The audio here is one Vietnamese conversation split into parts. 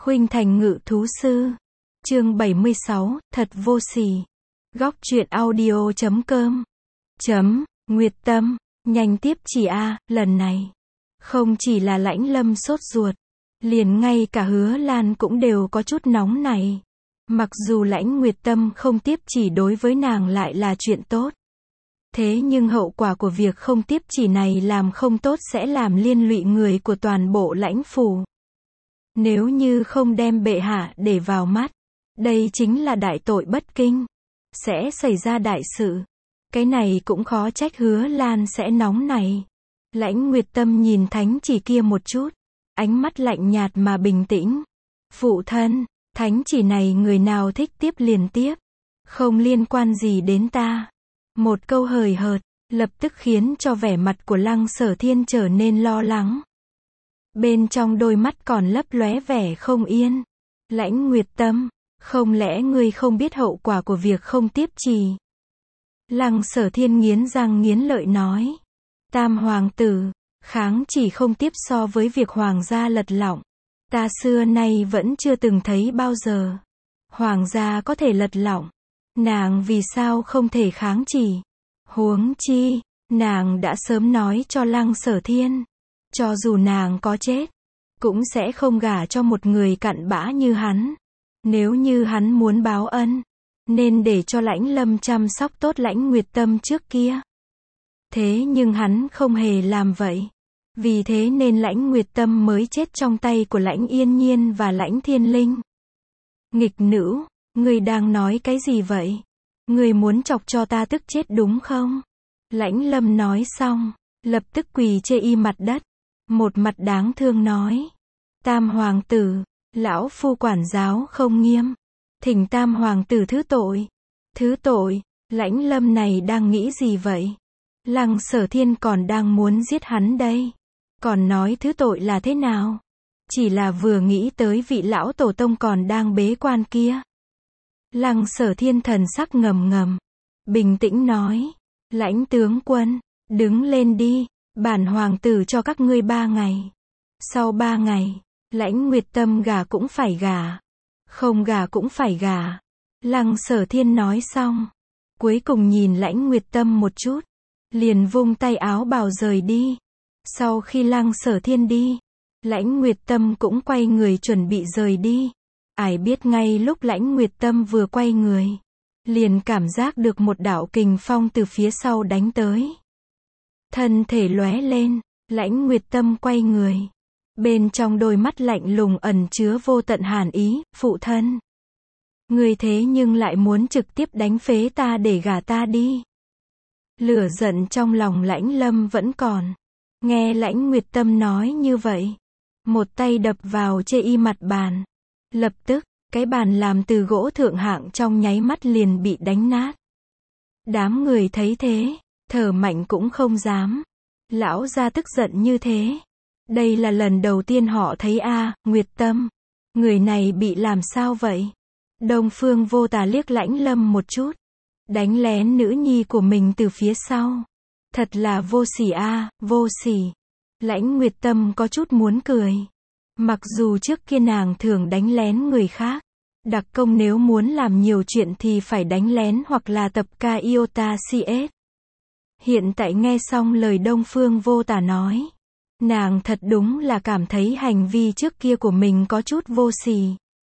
Khuynh Thành Ngự Thú Sư. Chương 76, thật vô sỉ. Góc truyện audio.com. Nguyệt Tâm, nhanh tiếp chỉ lần này. Không chỉ là Lãnh Lâm sốt ruột, liền ngay cả Hứa Lan cũng đều có chút nóng này. Mặc dù Lãnh Nguyệt Tâm không tiếp chỉ đối với nàng lại là chuyện tốt. Thế nhưng hậu quả của việc không tiếp chỉ này làm không tốt sẽ làm liên lụy người của toàn bộ lãnh phủ. Nếu như không đem bệ hạ để vào mắt, đây chính là đại tội bất kinh. Sẽ xảy ra đại sự. Cái này cũng khó trách Hứa Lan sẽ nóng này. Lãnh Nguyệt Tâm nhìn thánh chỉ kia một chút. Ánh mắt lạnh nhạt mà bình tĩnh. Phụ thân, thánh chỉ này người nào thích tiếp liền tiếp. Không liên quan gì đến ta. Một câu hời hợt, lập tức khiến cho vẻ mặt của Lăng Sở Thiên trở nên lo lắng. Bên trong đôi mắt còn lấp lóe vẻ không yên. Lãnh Nguyệt Tâm, không lẽ ngươi không biết hậu quả của việc không tiếp trì? Lăng Sở Thiên nghiến răng nghiến lợi nói. Tam hoàng tử, kháng chỉ không tiếp so với việc hoàng gia lật lọng. Ta xưa nay vẫn chưa từng thấy bao giờ. Hoàng gia có thể lật lọng. Nàng vì sao không thể kháng chỉ? Huống chi, nàng đã sớm nói cho Lăng Sở Thiên. Cho dù nàng có chết, cũng sẽ không gả cho một người cặn bã như hắn. Nếu như hắn muốn báo ân, nên để cho Lãnh Lâm chăm sóc tốt Lãnh Nguyệt Tâm trước kia. Thế nhưng hắn không hề làm vậy. Vì thế nên Lãnh Nguyệt Tâm mới chết trong tay của Lãnh Yên Nhiên và Lãnh Thiên Linh. Nghịch nữ, ngươi đang nói cái gì vậy? Ngươi muốn chọc cho ta tức chết đúng không? Lãnh Lâm nói xong, lập tức quỳ chê y mặt đất. Một mặt đáng thương nói. Tam hoàng tử, lão phu quản giáo không nghiêm. Thỉnh tam hoàng tử thứ tội. Thứ tội, Lãnh Lâm này đang nghĩ gì vậy? Lăng Sở Thiên còn đang muốn giết hắn đây. Còn nói thứ tội là thế nào? Chỉ là vừa nghĩ tới vị lão tổ tông còn đang bế quan kia. Lăng Sở Thiên thần sắc ngầm ngầm. Bình tĩnh nói. Lãnh tướng quân, đứng lên đi. Bản hoàng tử cho các ngươi 3 ngày. Sau 3 ngày, Lãnh Nguyệt Tâm gả cũng phải gả. Không gả cũng phải gả. Lăng Sở Thiên nói xong. Cuối cùng nhìn Lãnh Nguyệt Tâm một chút. Liền vung tay áo bào rời đi. Sau khi Lăng Sở Thiên đi, Lãnh Nguyệt Tâm cũng quay người chuẩn bị rời đi. Ai biết ngay lúc Lãnh Nguyệt Tâm vừa quay người, liền cảm giác được một đạo kình phong từ phía sau đánh tới. Thân thể lóe lên, Lãnh Nguyệt Tâm quay người. Bên trong đôi mắt lạnh lùng ẩn chứa vô tận hàn ý. Phụ thân, người thế nhưng lại muốn trực tiếp đánh phế ta để gả ta đi. Lửa giận trong lòng Lãnh Lâm vẫn còn. Nghe Lãnh Nguyệt Tâm nói như vậy, một tay đập vào chê y mặt bàn. Lập tức, cái bàn làm từ gỗ thượng hạng trong nháy mắt liền bị đánh nát. Đám người thấy thế, thở mạnh cũng không dám. Lão gia tức giận như thế. Đây là lần đầu tiên họ thấy Nguyệt Tâm. Người này bị làm sao vậy? Đông Phương Vô Tà liếc Lãnh Lâm một chút. Đánh lén nữ nhi của mình từ phía sau. Thật là vô sỉ vô sỉ. Lãnh Nguyệt Tâm có chút muốn cười. Mặc dù trước kia nàng thường đánh lén người khác. Đặc công nếu muốn làm nhiều chuyện thì phải đánh lén hoặc là tập ca Iota CS. Hiện tại nghe xong lời Đông Phương Vô Tà nói. Nàng thật đúng là cảm thấy hành vi trước kia của mình có chút vô sỉ.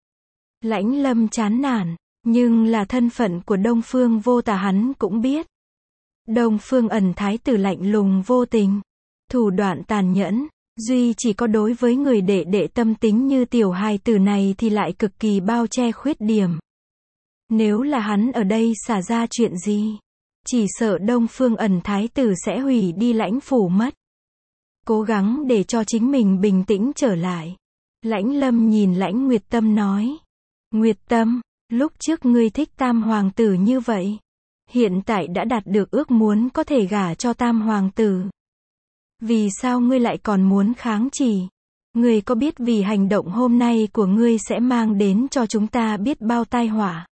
Lãnh Lâm chán nản. Nhưng là thân phận của Đông Phương Vô Tà hắn cũng biết. Đông Phương Ẩn thái tử lạnh lùng vô tình. Thủ đoạn tàn nhẫn. Duy chỉ có đối với người đệ đệ tâm tính như tiểu hài tử này thì lại cực kỳ bao che khuyết điểm. Nếu là hắn ở đây xả ra chuyện gì, chỉ sợ Đông Phương Ẩn thái tử sẽ hủy đi lãnh phủ mất. Cố gắng để cho chính mình bình tĩnh trở lại. Lãnh Lâm nhìn Lãnh Nguyệt Tâm nói. Nguyệt Tâm, lúc trước ngươi thích tam hoàng tử như vậy. Hiện tại đã đạt được ước muốn có thể gả cho tam hoàng tử. Vì sao ngươi lại còn muốn kháng chỉ? Ngươi có biết vì hành động hôm nay của ngươi sẽ mang đến cho chúng ta biết bao tai họa?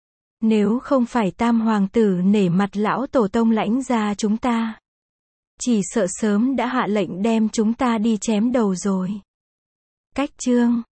Nếu không phải tam hoàng tử nể mặt lão tổ tông Lãnh gia chúng ta, chỉ sợ sớm đã hạ lệnh đem chúng ta đi chém đầu rồi. Cách chương